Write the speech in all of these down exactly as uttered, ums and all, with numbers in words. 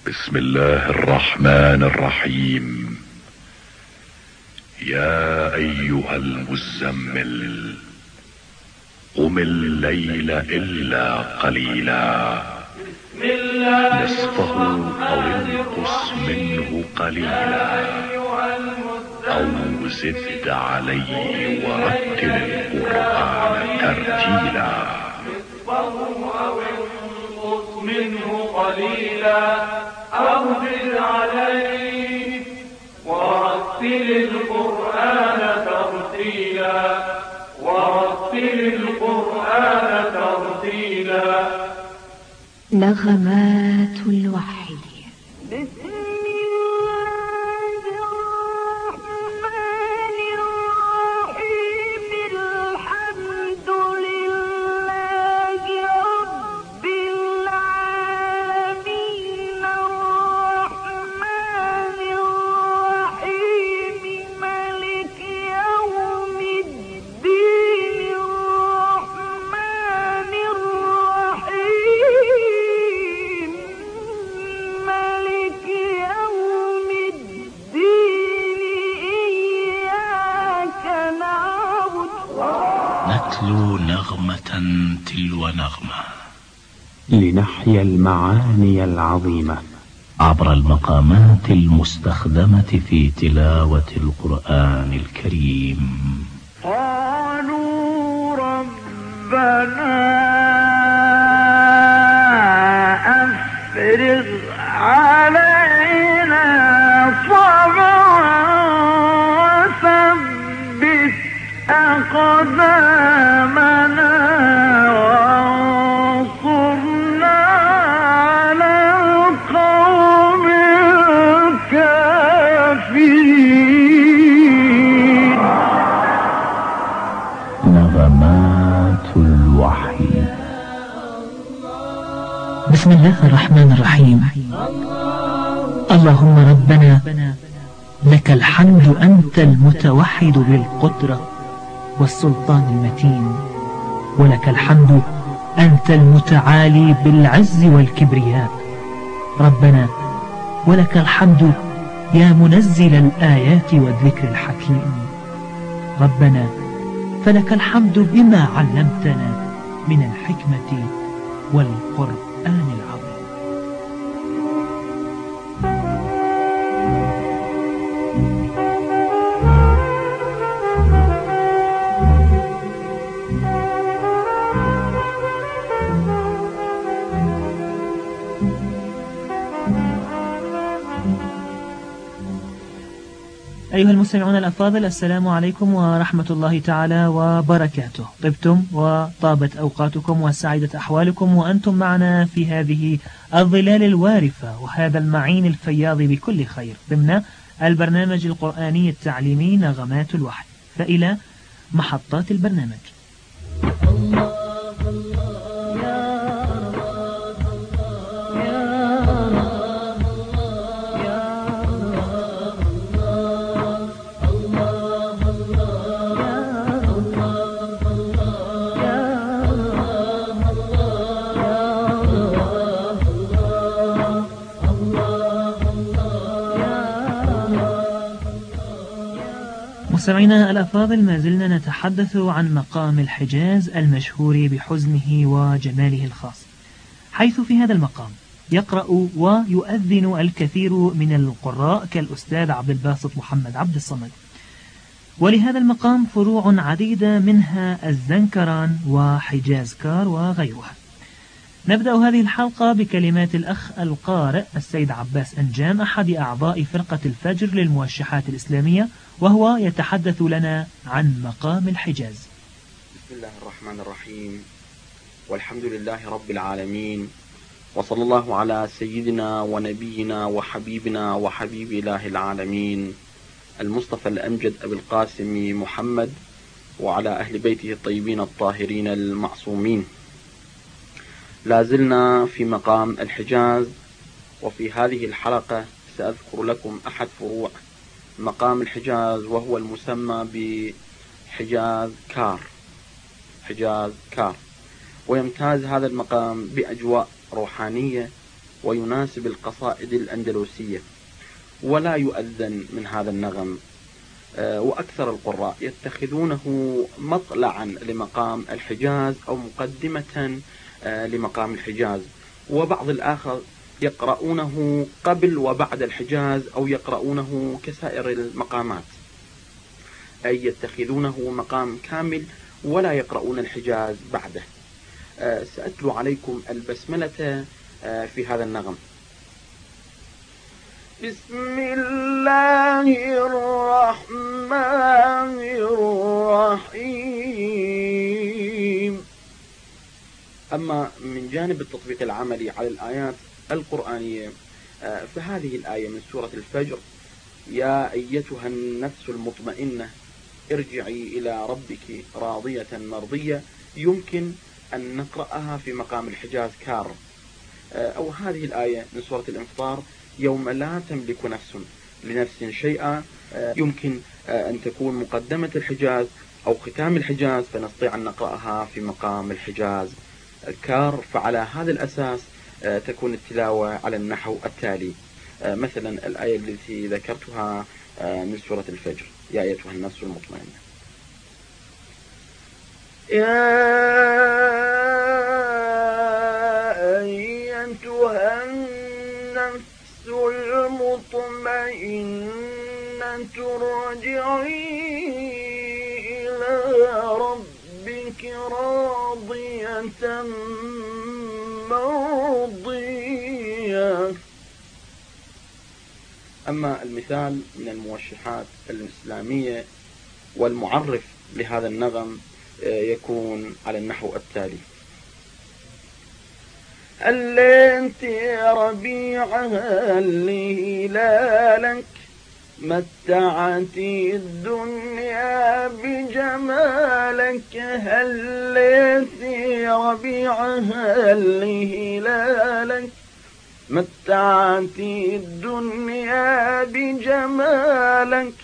بسم الله الرحمن الرحيم. يا ايها المزمل قم الليل الا قليلا نصفه او انقص منه قليلا او زد عليه ورتل القرآن ترتيلا. منه قليلا أو زد عليه ورتل القرآن ترتيلا ورتل القرآن ترتيلا. نغمات الوحي. نتلو نغمة تلو نغمة لنحيا المعاني العظيمة عبر المقامات المستخدمة في تلاوة القرآن الكريم. قالوا ربنا أفرغ علينا صبرا وثبت أقدامنا وانصرنا على القوم الكافرين. نغمات الوحي. بسم الله الرحمن الرحيم. اللهم ربنا لك الحمد، أنت المتوحد بالقدرة والسلطان المتين، ولك الحمد أنت المتعالي بالعز والكبرياء. ربنا ولك الحمد يا منزل الآيات والذكر الحكيم. ربنا فلك الحمد بما علمتنا من الحكمة والقرآن العظيم. أيها المستمعون الأفاضل، السلام عليكم ورحمة الله تعالى وبركاته. طبتم وطابت أوقاتكم وسعدت أحوالكم وأنتم معنا في هذه الظلال الوارفة وهذا المعين الفياض بكل خير ضمن البرنامج القرآني التعليمي نغمات الوحي. فإلى محطات البرنامج. الله الله مستمعينا الأفاضل، ما زلنا نتحدث عن مقام الحجاز المشهور بحزنه وجماله الخاص، حيث في هذا المقام يقرأ ويؤذن الكثير من القراء كالأستاذ عبد الباسط محمد عبد الصمد. ولهذا المقام فروع عديدة منها الزنكران وحجاز كار وغيرها. نبدأ هذه الحلقة بكلمات الأخ القارئ السيد عباس أنجام، أحد أعضاء فرقة الفجر للموشحات الإسلامية، وهو يتحدث لنا عن مقام الحجاز. بسم الله الرحمن الرحيم، والحمد لله رب العالمين، وصلى الله على سيدنا ونبينا وحبيبنا وحبيب إله العالمين المصطفى الأمجد أبي القاسم محمد وعلى أهل بيته الطيبين الطاهرين المعصومين. لازلنا في مقام الحجاز، وفي هذه الحلقة سأذكر لكم أحد فروع مقام الحجاز، وهو المسمى بحجاز كار. حجاز كار ويمتاز هذا المقام بأجواء روحانية ويناسب القصائد الأندلسية، ولا يؤذن من هذا النغم. وأكثر القراء يتخذونه مطلعا لمقام الحجاز أو مقدمة لمقام الحجاز، وبعض الآخر يقرؤونه قبل وبعد الحجاز أو يقرؤونه كسائر المقامات، أي يتخذونه مقام كامل ولا يقرؤون الحجاز بعده. سأتلو عليكم البسملة في هذا النغم. بسم الله الرحمن الرحيم. أما من جانب التطبيق العملي على الآيات القرآنية، فهذه الآية من سورة الفجر: يا أيتها النفس المطمئنة ارجعي إلى ربك راضية مرضية، يمكن أن نقرأها في مقام الحجاز كار. أو هذه الآية من سورة الانفطار: يوم لا تملك نفس لنفس شيئا، يمكن أن تكون مقدمة الحجاز أو ختام الحجاز، فنستطيع أن نقرأها في مقام الحجاز كار. فعلى هذا الأساس تكون التلاوة على النحو التالي. مثلا الآية التي ذكرتها من سورة الفجر: يا أيتها النفس المطمئنة. يا أيتها النفس المطمئنة ارجعي إلى ربك راضية مرضية. أما المثال من الموشحات الإسلامية والمعرف لهذا النغم يكون على النحو التالي: الليت ربيعها الهلالك متعتي الدنيا بجمالك. هليت ربيعها الهلالك متعتي الدنيا بجمالك.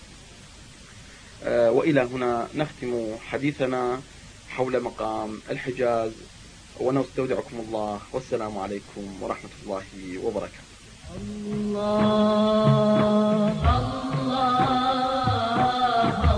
آه وإلى هنا نختم حديثنا حول مقام الحجاز، ونستودعكم الله، والسلام عليكم ورحمة الله وبركاته. الله الله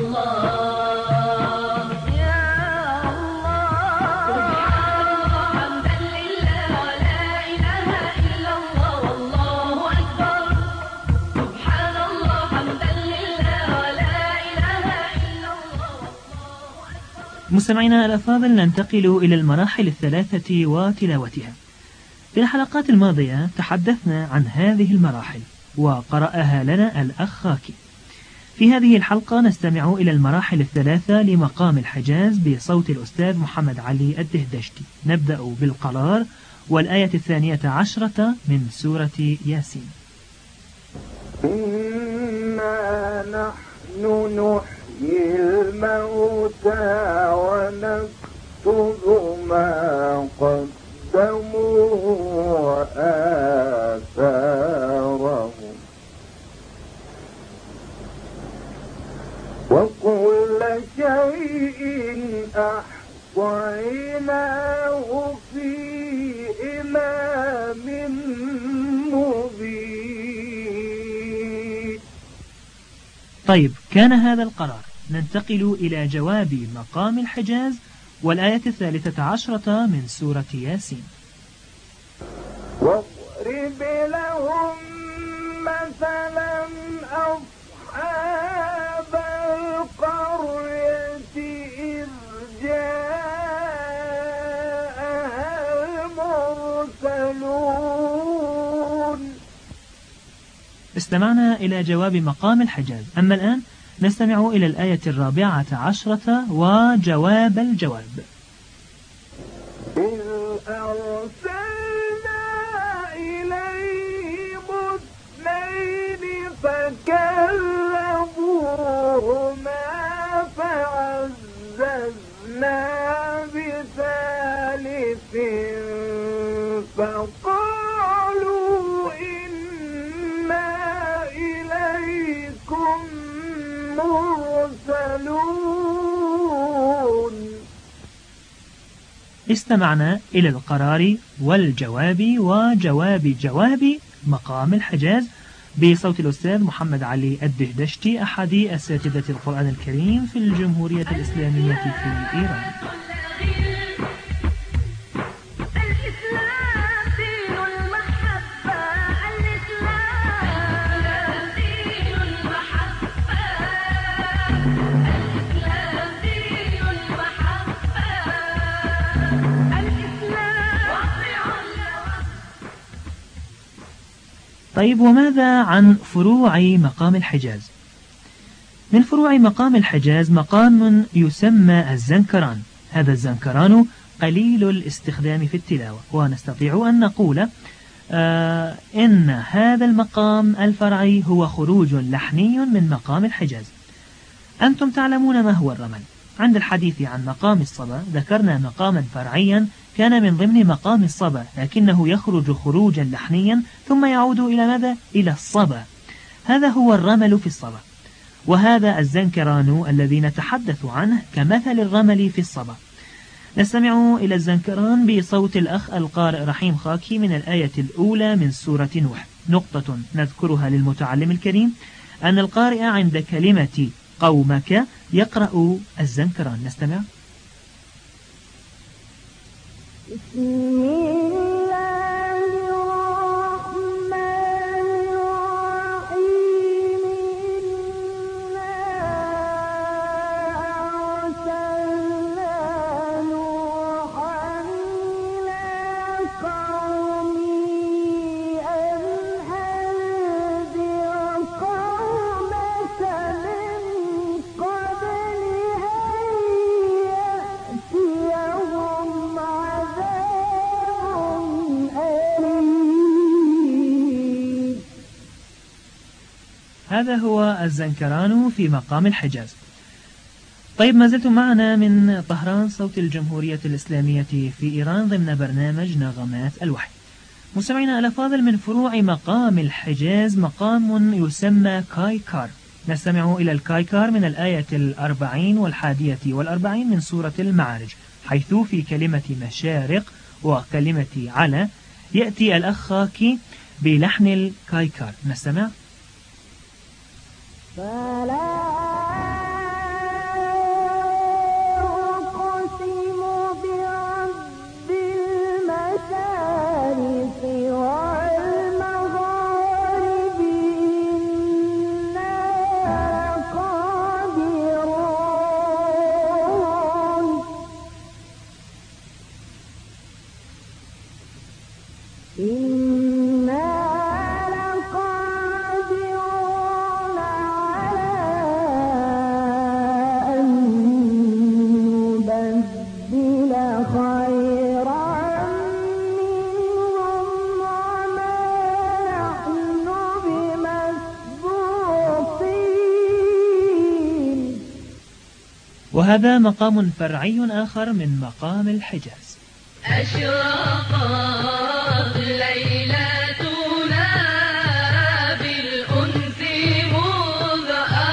الله يا الله، حمدا لله ولا إله إلا الله والله أكبر. سبحان الله حمدا لله ولا إله إلا الله والله أكبر. مستمعينا الأفاضل، ننتقل إلى المراحل الثلاثة وتلاوتها. في الحلقات الماضية تحدثنا عن هذه المراحل وقرأها لنا الأخ خاكي. في هذه الحلقة نستمع إلى المراحل الثلاثة لمقام الحجاز بصوت الأستاذ محمد علي الدهدشتي. نبدأ بالقرار والآية الثانية عشرة من سورة ياسين. إنا نحن نحيي الموتى ونكتب ما قدموا وآثارهم وكل شيء أحصيناه في إمام مبين. طيب، كان هذا القرار. ننتقل إلى جواب مقام الحجاز والآية الثالثة عشرة من سورة ياسين. واضرب لهم مثلا أصحاب القرية إذ جاءها المرسلون. استمعنا إلى جواب مقام الحجاز. أما الآن نستمع إلى الآية الرابعة عشرة وجواب الجواب. إذ أرسلنا إليهم اثنين فكذبوهما فعززنا بثالث فقالوا إنا إليكم مرسلون. استمعنا إلى القرار والجواب وجواب جواب مقام الحجاز بصوت الأستاذ محمد علي الدهدشتي أحد أساتذة القرآن الكريم في الجمهورية الإسلامية في إيران. طيب، وماذا عن فروع مقام الحجاز؟ من فروع مقام الحجاز مقام يسمى الزنكران. هذا الزنكران قليل الاستخدام في التلاوة، ونستطيع أن نقول آه إن هذا المقام الفرعي هو خروج لحني من مقام الحجاز. أنتم تعلمون ما هو الرمل. عند الحديث عن مقام الصبا ذكرنا مقاما فرعيا كان من ضمن مقام الصبا، لكنه يخرج خروجا لحنيا ثم يعود إلى ماذا؟ إلى الصبا. هذا هو الرمل في الصبا، وهذا الزنكران الذي نتحدث عنه كمثل الرمل في الصبا. نستمع إلى الزنكران بصوت الأخ القارئ رحيم خاكي من الآية الأولى من سورة نوح. نقطة نذكرها للمتعلم الكريم أن القارئ عند كلمة قومك يقرأ الزنكران. نستمع. بسم الله الرحمن الرحيم. إنا أرسلنا نوحا إلى قومه أن أنذر قومك من قبل أن يأتيهم هذا هو الزنكران في مقام الحجاز. طيب، ما زلتم معنا من طهران صوت الجمهورية الإسلامية في إيران ضمن برنامج نغمات الوحي. مستمعينا الأفاضل، من فروع مقام الحجاز مقام يسمى كايكار. نستمع إلى الكايكار من الآية الأربعين والحادية والأربعين من سورة المعارج، حيث في كلمة مشارق وكلمة على يأتي الأخ خاكي بلحن الكايكار. نستمع. فلا أقسم برب المشارق والمغارب إنا قادرون إنا وهذا مقام فرعي آخر من مقام الحجاز. أشرقت ليلتنا بالأنس مذ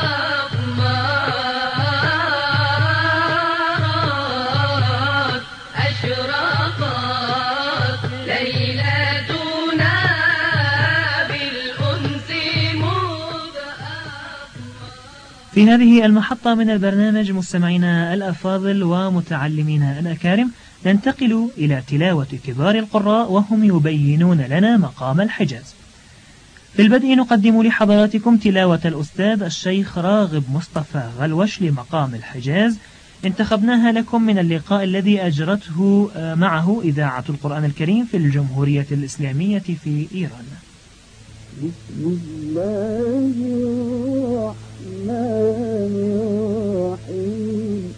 أقمرت أشرقت ليلتنا بالأنس مذ أقمرت. في هذه المحطة من البرنامج مستمعينا الأفاضل ومتعلمينا الأكارم ننتقل إلى تلاوة كبار القراء وهم يبينون لنا مقام الحجاز. في البدء نقدم لحضراتكم تلاوة الأستاذ الشيخ راغب مصطفى غلوش لمقام الحجاز، انتخبناها لكم من اللقاء الذي أجرته معه إذاعة القرآن الكريم في الجمهورية الإسلامية في إيران. بسم الله الرحمن الرحيم.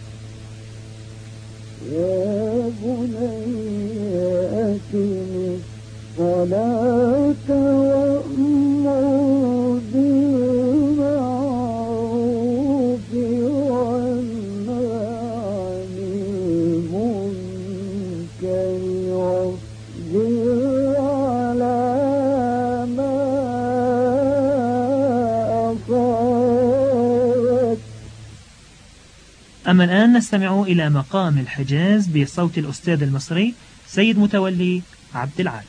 يا بني أقم الصلاة وأمر بالمعروف وانه عن المنكر واصبر على ما أصابك. أما الآن نستمع إلى مقام الحجاز بصوت الأستاذ المصري سيد متولي عبد العال.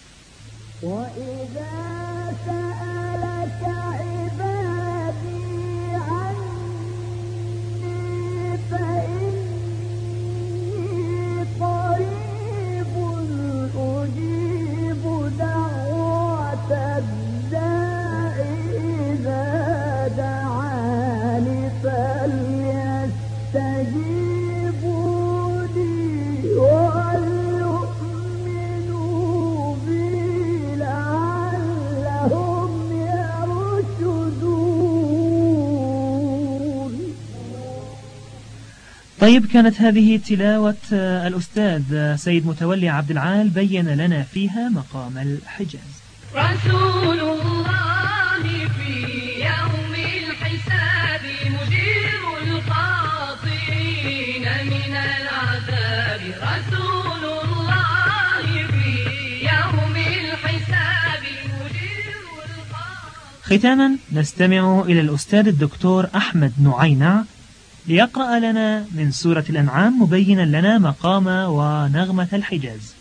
وإذا سألك عبادي عني فإني قريب أجيب دعوة الداع إذا دعاني فليستجيبوا لي وليؤمنوا بي لعلهم يرشدون. طيب، كانت هذه تلاوة الأستاذ سيد متولي عبد العال بين لنا فيها مقام الحجاز. رسول الله في يوم الحساب مجير الخاطئين من العذاب. رسول الله في يوم الحساب مجير الخاطئين. ختاما نستمع إلى الأستاذ الدكتور أحمد نعينع ليقرأ لنا من سورة الأنعام مبينا لنا مقام ونغمة الحجاز.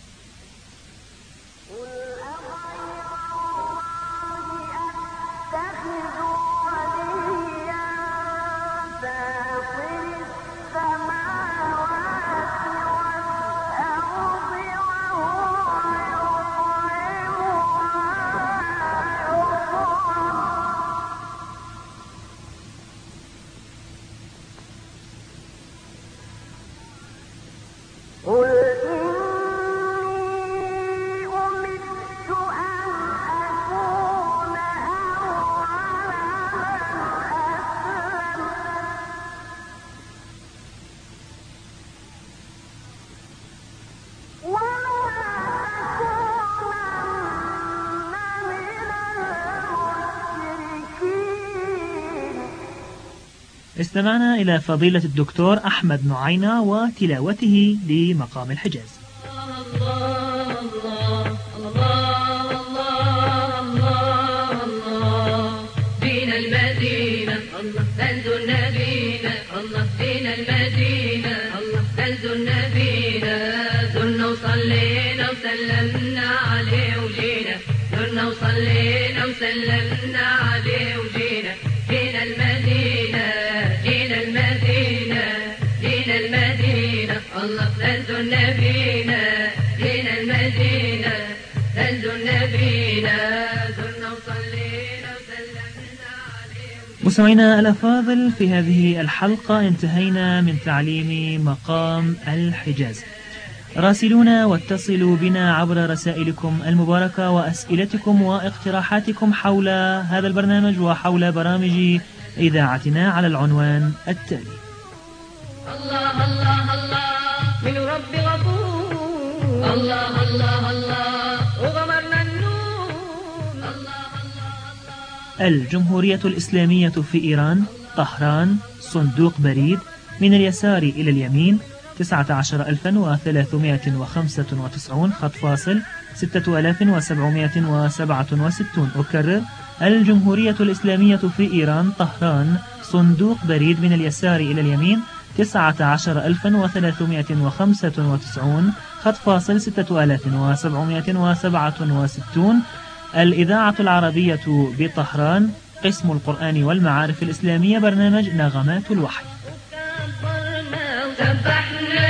قل إني أمرت أن أكون أول من أسلم ولا تكونن من المشركين. استمعنا إلى فضيلة الدكتور أحمد نعينع وتلاوته لمقام الحجاز. الله الله الله الله الله فينا المدينة الله تنزل نبينا الله فينا المدينة الله تنزل نبينا زرنا وصلينا وسلمنا عليه وجينا زرنا وصلينا وسلمنا عليه وجينا فينا المدينة جينا المدينة جينا المدينة الله تنزل نبينا جينا المدينة تنزل نبينا زرنا وصلينا وسلمنا عليه. مستمعينا الأفاضل، في هذه الحلقة انتهينا من تعليم مقام الحجاز. راسلونا واتصلوا بنا عبر رسائلكم المباركة وأسئلتكم واقتراحاتكم حول هذا البرنامج وحول برامج إذاعتنا على العنوان التالي: الله الله الله من رب غفور الله الله الله وغمرنا النور الله الله الله. الجمهورية الإسلامية في إيران، طهران، صندوق بريد من اليسار إلى اليمين تسعة عشر ألفا وثلاثمائة وخمسة وتسعين خط فاصل ستة آلاف وسبعمائة وسبعة وستون. أكرر: الجمهورية الإسلامية في إيران، طهران، صندوق بريد من اليسار إلى اليمين تسعة عشر ألفا وثلاثمائة وخمسة وتسعين خط فاصل ستة آلاف وسبعمائة وسبعة وستون. الإذاعة العربية بطهران، قسم القرآن والمعارف الإسلامية، برنامج نغمات الوحي. كبرنا وسبحنا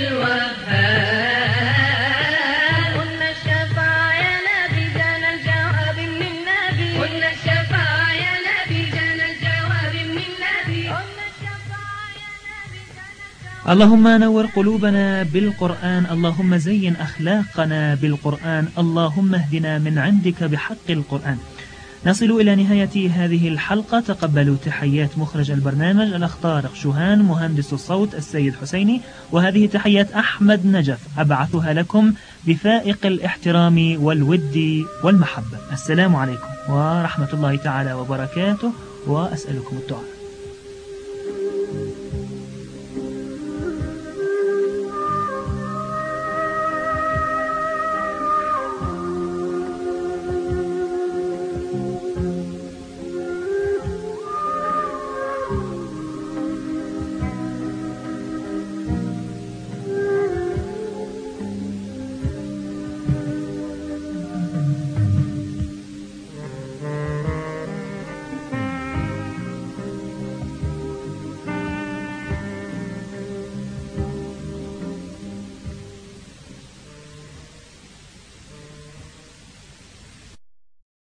للوهاب قلنا الشفاعة يا نبي جانا الجواب من النبي قلنا الشفاعة يا نبي جانا الجواب من النبي قلنا الشفاعة يا نبي جانا الجواب. اللهم نور قلوبنا بالقرآن، اللهم زين أخلاقنا بالقرآن، اللهم اهدنا من عندك بحق القرآن. نصل إلى نهاية هذه الحلقة. تقبلوا تحيات مخرج البرنامج الأخ طارق شوهان، مهندس الصوت السيد حسيني، وهذه تحيات أحمد نجف أبعثها لكم بفائق الاحترام والود والمحبة. السلام عليكم ورحمة الله تعالى وبركاته، وأسألكم الدعاء.